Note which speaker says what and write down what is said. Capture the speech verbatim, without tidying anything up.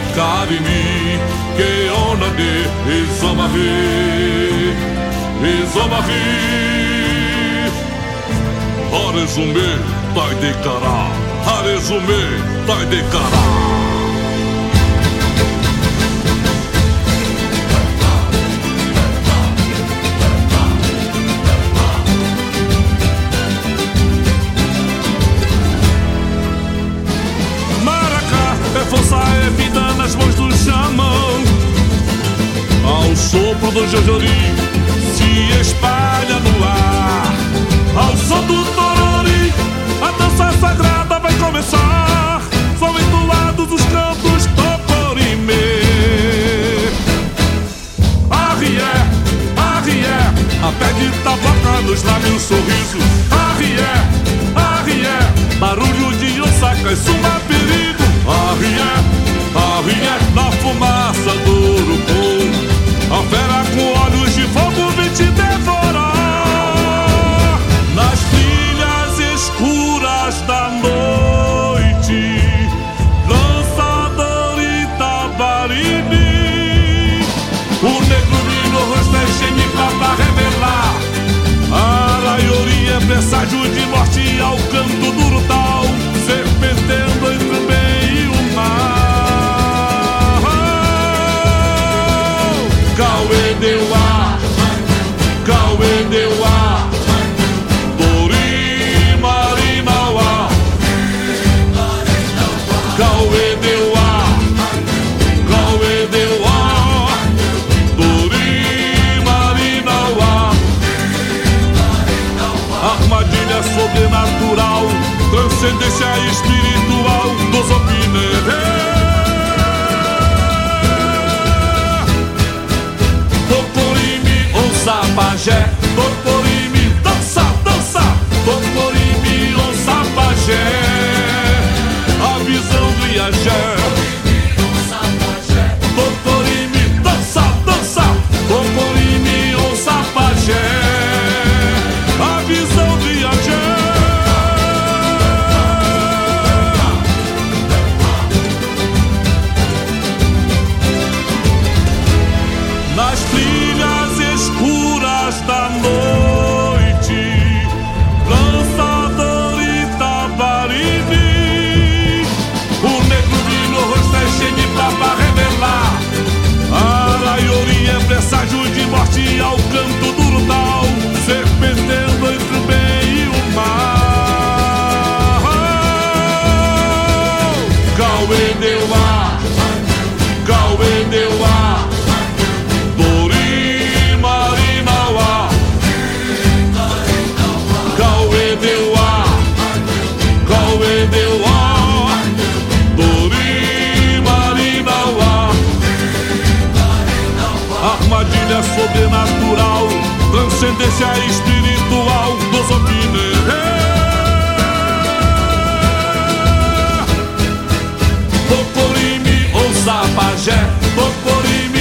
Speaker 1: Karimi, que ona de Izomahi, Izomahi. Harezume, tai de cara, Harezume, tai de cara. Força é vida nas mãos do xamã. Ao sopro do jojori se espalha no ar. Ao som do torori a dança sagrada vai começar. São entoados os cantos toporime. Arrié, arrié, a pé de tabaca nos lábios sorriso. Arrié, arrié, barulho de Osaka, isso é perigo. Arrié, arrié, na fumaça do urubu, a fera com olhos de fogo vem te devorar. Nas trilhas escuras da noite, lançador Itabarimi, o negro vino rosto é gênica pra revelar. Araiori é presságio de morte ao canto do urutau, serpenteando entre o bem e o mal. Cauê deu ar, Cauê deu ar, Dori Marinauá. Cauê deu ar, Cauê deu ar, Dori Marinauá. Armadilha sobrenatural, transcendência espiritual dos opineiros. Toporimi, onça, pajé, Toporimi, dança, dança, Toporimi, onça, pajé, a visão do Iajé. Toporimi, dança, dança, Toporimi, onça, pajé, a visão do Iajé. Nas trilhas escuras da noite, lançador Itabarimi, o negro vino rosto é gênica pra revelar. Araiori é presságio de morte ao canto do urutau, serpenteando entre o bem e o mal. Cauê deu ar, Cauê deu ar, Dori Marinauá. Cauê deu ar, Cauê deu ar, Dori Marinauá. Armadilha sobrenatural, transcendência espiritual dos opineiros. Toporimi, onça, pajé, Toporimi,